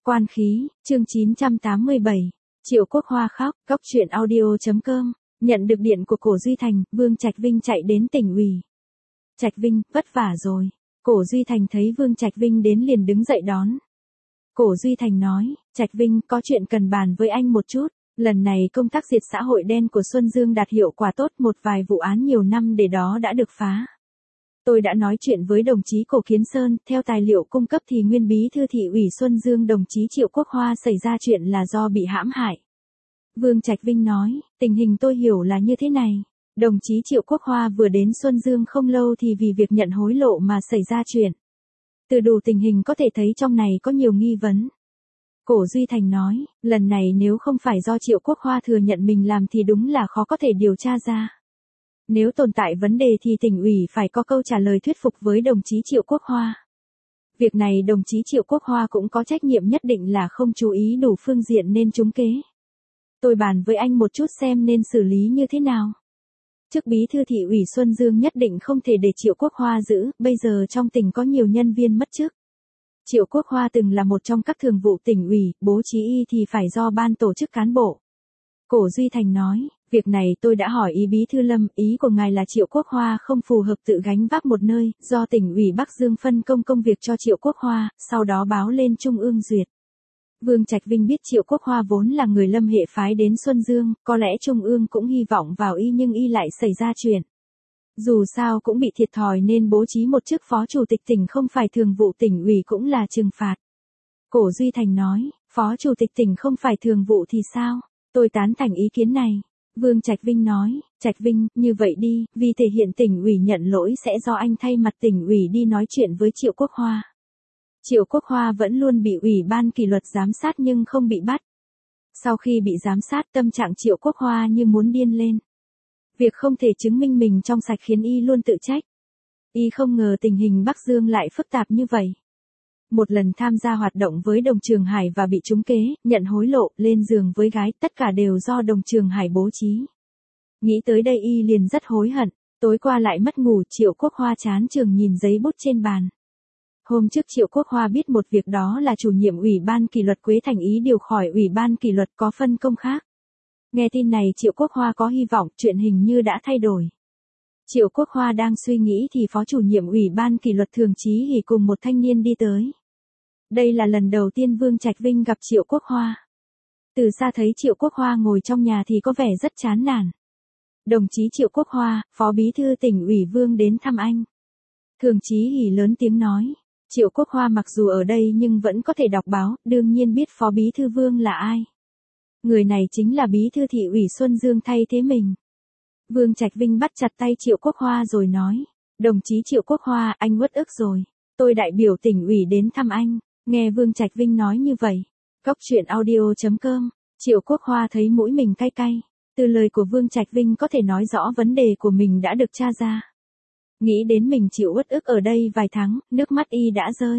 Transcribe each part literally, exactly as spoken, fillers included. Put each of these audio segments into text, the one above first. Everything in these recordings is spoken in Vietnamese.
Quan khí, chương chín trăm tám mươi bảy. Triệu Quốc Hoa khóc, góc truyện audio chấm com. Nhận được điện của Cổ Duy Thành, Vương Trạch Vinh chạy đến tỉnh ủy. Trạch Vinh, vất vả rồi. Cổ Duy Thành thấy Vương Trạch Vinh đến liền đứng dậy đón. Cổ Duy Thành nói, Trạch Vinh, có chuyện cần bàn với anh một chút. Lần này công tác diệt xã hội đen của Xuân Dương đạt hiệu quả tốt, một vài vụ án nhiều năm để đó đã được phá. Tôi đã nói chuyện với đồng chí Cổ Kiến Sơn, theo tài liệu cung cấp thì nguyên bí thư thị ủy Xuân Dương đồng chí Triệu Quốc Hoa xảy ra chuyện là do bị hãm hại. Vương Trạch Vinh nói, tình hình tôi hiểu là như thế này. Đồng chí Triệu Quốc Hoa vừa đến Xuân Dương không lâu thì vì việc nhận hối lộ mà xảy ra chuyện. Từ đủ tình hình có thể thấy trong này có nhiều nghi vấn. Cổ Duy Thành nói, lần này nếu không phải do Triệu Quốc Hoa thừa nhận mình làm thì đúng là khó có thể điều tra ra. Nếu tồn tại vấn đề thì tỉnh ủy phải có câu trả lời thuyết phục với đồng chí Triệu Quốc Hoa. Việc này đồng chí Triệu Quốc Hoa cũng có trách nhiệm nhất định là không chú ý đủ phương diện nên trúng kế. Tôi bàn với anh một chút xem nên xử lý như thế nào. Chức bí thư thị ủy Xuân Dương nhất định không thể để Triệu Quốc Hoa giữ, bây giờ trong tỉnh có nhiều nhân viên mất chức. Triệu Quốc Hoa từng là một trong các thường vụ tỉnh ủy, bố trí y thì phải do ban tổ chức cán bộ. Cổ Duy Thành nói, việc này tôi đã hỏi ý bí thư Lâm, ý của ngài là Triệu Quốc Hoa không phù hợp tự gánh vác một nơi, do tỉnh ủy Bắc Dương phân công công việc cho Triệu Quốc Hoa, sau đó báo lên Trung ương duyệt. Vương Trạch Vinh biết Triệu Quốc Hoa vốn là người Lâm hệ phái đến Xuân Dương, có lẽ Trung ương cũng hy vọng vào y nhưng y lại xảy ra chuyện. Dù sao cũng bị thiệt thòi nên bố trí một chức phó chủ tịch tỉnh không phải thường vụ tỉnh ủy cũng là trừng phạt. Cổ Duy Thành nói, phó chủ tịch tỉnh không phải thường vụ thì sao? Tôi tán thành ý kiến này. Vương Trạch Vinh nói, Trạch Vinh, như vậy đi, vì thể hiện tỉnh ủy nhận lỗi sẽ do anh thay mặt tỉnh ủy đi nói chuyện với Triệu Quốc Hoa. Triệu Quốc Hoa vẫn luôn bị ủy ban kỷ luật giám sát nhưng không bị bắt. Sau khi bị giám sát tâm trạng Triệu Quốc Hoa như muốn điên lên. Việc không thể chứng minh mình trong sạch khiến y luôn tự trách. Y không ngờ tình hình Bắc Dương lại phức tạp như vậy. Một lần tham gia hoạt động với Đồng Trường Hải và bị trúng kế, nhận hối lộ, lên giường với gái, tất cả đều do Đồng Trường Hải bố trí. Nghĩ tới đây y liền rất hối hận, tối qua lại mất ngủ, Triệu Quốc Hoa chán chường nhìn giấy bút trên bàn. Hôm trước Triệu Quốc Hoa biết một việc đó là chủ nhiệm ủy ban kỷ luật Quế Thành ý điều khỏi ủy ban kỷ luật có phân công khác. Nghe tin này Triệu Quốc Hoa có hy vọng chuyện hình như đã thay đổi. Triệu Quốc Hoa đang suy nghĩ thì phó chủ nhiệm ủy ban kỷ luật Thường Chí Hỷ cùng một thanh niên đi tới. Đây là lần đầu tiên Vương Trạch Vinh gặp Triệu Quốc Hoa. Từ xa thấy Triệu Quốc Hoa ngồi trong nhà thì có vẻ rất chán nản. Đồng chí Triệu Quốc Hoa, phó bí thư tỉnh ủy Vương đến thăm anh. Thường Chí Hỷ lớn tiếng nói. Triệu Quốc Hoa mặc dù ở đây nhưng vẫn có thể đọc báo, đương nhiên biết phó bí thư Vương là ai. Người này chính là bí thư thị ủy Xuân Dương thay thế mình. Vương Trạch Vinh bắt chặt tay Triệu Quốc Hoa rồi nói, đồng chí Triệu Quốc Hoa, anh uất ức rồi, tôi đại biểu tỉnh ủy đến thăm anh. Nghe Vương Trạch Vinh nói như vậy, góc truyện audio chấm com, Triệu Quốc Hoa thấy mũi mình cay cay, từ lời của Vương Trạch Vinh có thể nói rõ vấn đề của mình đã được tra ra. Nghĩ đến mình chịu uất ức ở đây vài tháng, nước mắt y đã rơi.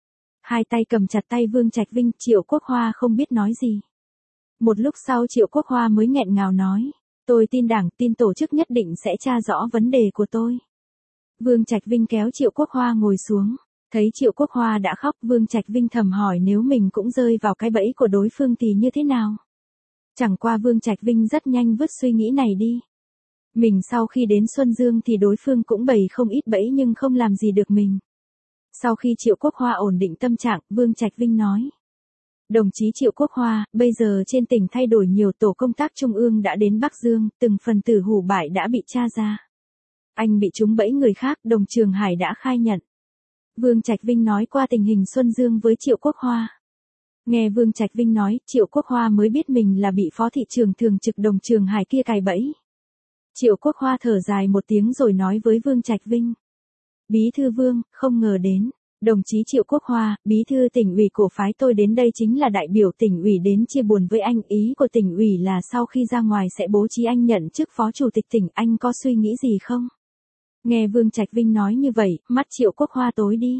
Hai tay cầm chặt tay Vương Trạch Vinh, Triệu Quốc Hoa không biết nói gì. Một lúc sau Triệu Quốc Hoa mới nghẹn ngào nói, tôi tin đảng, tin tổ chức nhất định sẽ tra rõ vấn đề của tôi. Vương Trạch Vinh kéo Triệu Quốc Hoa ngồi xuống, thấy Triệu Quốc Hoa đã khóc, Vương Trạch Vinh thầm hỏi nếu mình cũng rơi vào cái bẫy của đối phương thì như thế nào. Chẳng qua Vương Trạch Vinh rất nhanh vứt suy nghĩ này đi. Mình sau khi đến Xuân Dương thì đối phương cũng bày không ít bẫy nhưng không làm gì được mình. Sau khi Triệu Quốc Hoa ổn định tâm trạng, Vương Trạch Vinh nói. Đồng chí Triệu Quốc Hoa, bây giờ trên tỉnh thay đổi nhiều, tổ công tác trung ương đã đến Bắc Dương, từng phần tử hủ bại đã bị tra ra. Anh bị trúng bẫy người khác, Đồng Trường Hải đã khai nhận. Vương Trạch Vinh nói qua tình hình Xuân Dương với Triệu Quốc Hoa. Nghe Vương Trạch Vinh nói, Triệu Quốc Hoa mới biết mình là bị phó thị trưởng thường trực Đồng Trường Hải kia cài bẫy. Triệu Quốc Hoa thở dài một tiếng rồi nói với Vương Trạch Vinh. Bí thư Vương, không ngờ đến. Đồng chí Triệu Quốc Hoa, bí thư tỉnh ủy cổ phái tôi đến đây chính là đại biểu tỉnh ủy đến chia buồn với anh. Ý của tỉnh ủy là sau khi ra ngoài sẽ bố trí anh nhận chức phó chủ tịch tỉnh, anh có suy nghĩ gì không? Nghe Vương Trạch Vinh nói như vậy, mắt Triệu Quốc Hoa tối đi.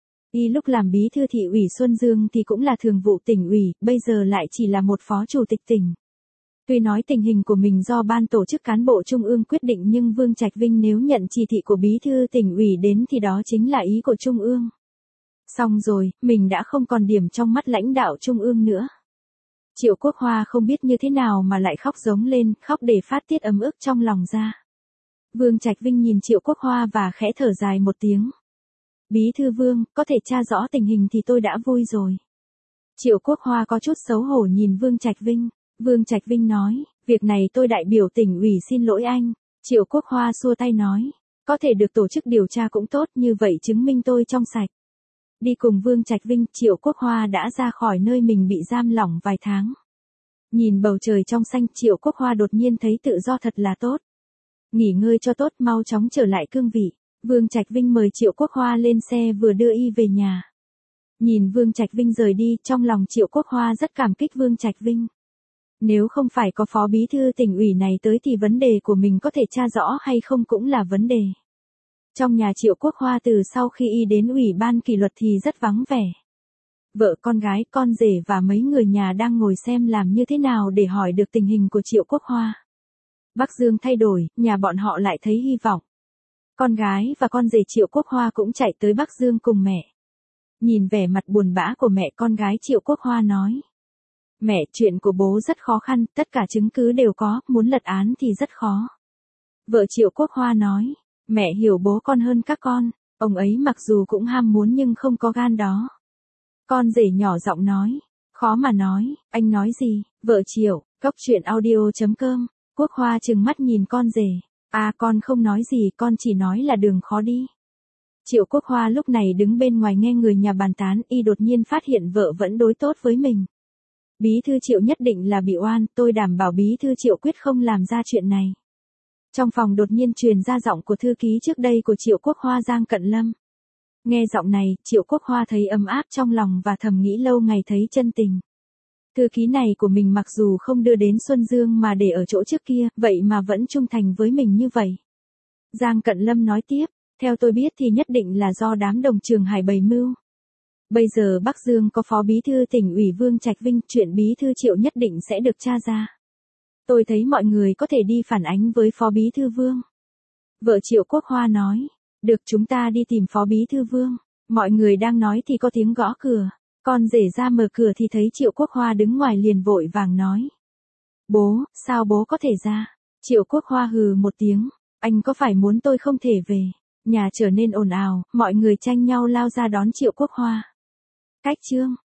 Y lúc làm bí thư thị ủy Xuân Dương thì cũng là thường vụ tỉnh ủy, bây giờ lại chỉ là một phó chủ tịch tỉnh. Tuy nói tình hình của mình do ban tổ chức cán bộ trung ương quyết định nhưng Vương Trạch Vinh nếu nhận chỉ thị của bí thư tỉnh ủy đến thì đó chính là ý của trung ương. Xong rồi, mình đã không còn điểm trong mắt lãnh đạo trung ương nữa. Triệu Quốc Hoa không biết như thế nào mà lại khóc giống lên, khóc để phát tiết ấm ức trong lòng ra. Vương Trạch Vinh nhìn Triệu Quốc Hoa và khẽ thở dài một tiếng. Bí thư Vương, có thể tra rõ tình hình thì tôi đã vui rồi. Triệu Quốc Hoa có chút xấu hổ nhìn Vương Trạch Vinh. Vương Trạch Vinh nói, việc này tôi đại biểu tỉnh ủy xin lỗi anh. Triệu Quốc Hoa xua tay nói, có thể được tổ chức điều tra cũng tốt, như vậy chứng minh tôi trong sạch. Đi cùng Vương Trạch Vinh, Triệu Quốc Hoa đã ra khỏi nơi mình bị giam lỏng vài tháng. Nhìn bầu trời trong xanh, Triệu Quốc Hoa đột nhiên thấy tự do thật là tốt. Nghỉ ngơi cho tốt, mau chóng trở lại cương vị. Vương Trạch Vinh mời Triệu Quốc Hoa lên xe vừa đưa y về nhà. Nhìn Vương Trạch Vinh rời đi, trong lòng Triệu Quốc Hoa rất cảm kích Vương Trạch Vinh. Nếu không phải có phó bí thư tỉnh ủy này tới thì vấn đề của mình có thể tra rõ hay không cũng là vấn đề. Trong nhà Triệu Quốc Hoa từ sau khi y đến ủy ban kỷ luật thì rất vắng vẻ. Vợ con gái, con rể và mấy người nhà đang ngồi xem làm như thế nào để hỏi được tình hình của Triệu Quốc Hoa. Bắc Dương thay đổi, nhà bọn họ lại thấy hy vọng. Con gái và con rể Triệu Quốc Hoa cũng chạy tới Bắc Dương cùng mẹ. Nhìn vẻ mặt buồn bã của mẹ, con gái Triệu Quốc Hoa nói. Mẹ, chuyện của bố rất khó khăn, tất cả chứng cứ đều có, muốn lật án thì rất khó. Vợ Triệu Quốc Hoa nói. Mẹ hiểu bố con hơn các con, ông ấy mặc dù cũng ham muốn nhưng không có gan đó. Con rể nhỏ giọng nói. Khó mà nói, anh nói gì? Vợ Triệu, cốc truyện audio chấm com. Quốc Hoa trừng mắt nhìn con rể. À, con không nói gì, con chỉ nói là đường khó đi. Triệu Quốc Hoa lúc này đứng bên ngoài nghe người nhà bàn tán, y đột nhiên phát hiện vợ vẫn đối tốt với mình. Bí thư Triệu nhất định là bị oan, tôi đảm bảo bí thư Triệu quyết không làm ra chuyện này. Trong phòng đột nhiên truyền ra giọng của thư ký trước đây của Triệu Quốc Hoa, Giang Cận Lâm. Nghe giọng này, Triệu Quốc Hoa thấy ấm áp trong lòng và thầm nghĩ lâu ngày thấy chân tình. Thư ký này của mình mặc dù không đưa đến Xuân Dương mà để ở chỗ trước kia, vậy mà vẫn trung thành với mình như vậy. Giang Cận Lâm nói tiếp, theo tôi biết thì nhất định là do đám đồng Trường Hải bày mưu. Bây giờ Bắc Dương có phó bí thư tỉnh ủy Vương Trạch Vinh, chuyện bí thư Triệu nhất định sẽ được tra ra. Tôi thấy mọi người có thể đi phản ánh với phó bí thư Vương. Vợ Triệu Quốc Hoa nói, được, chúng ta đi tìm phó bí thư Vương. Mọi người đang nói thì có tiếng gõ cửa. Con rể ra mở cửa thì thấy Triệu Quốc Hoa đứng ngoài liền vội vàng nói. Bố, sao bố có thể ra? Triệu Quốc Hoa hừ một tiếng, anh có phải muốn tôi không thể về? Nhà trở nên ồn ào, mọi người tranh nhau lao ra đón Triệu Quốc Hoa. Cách chương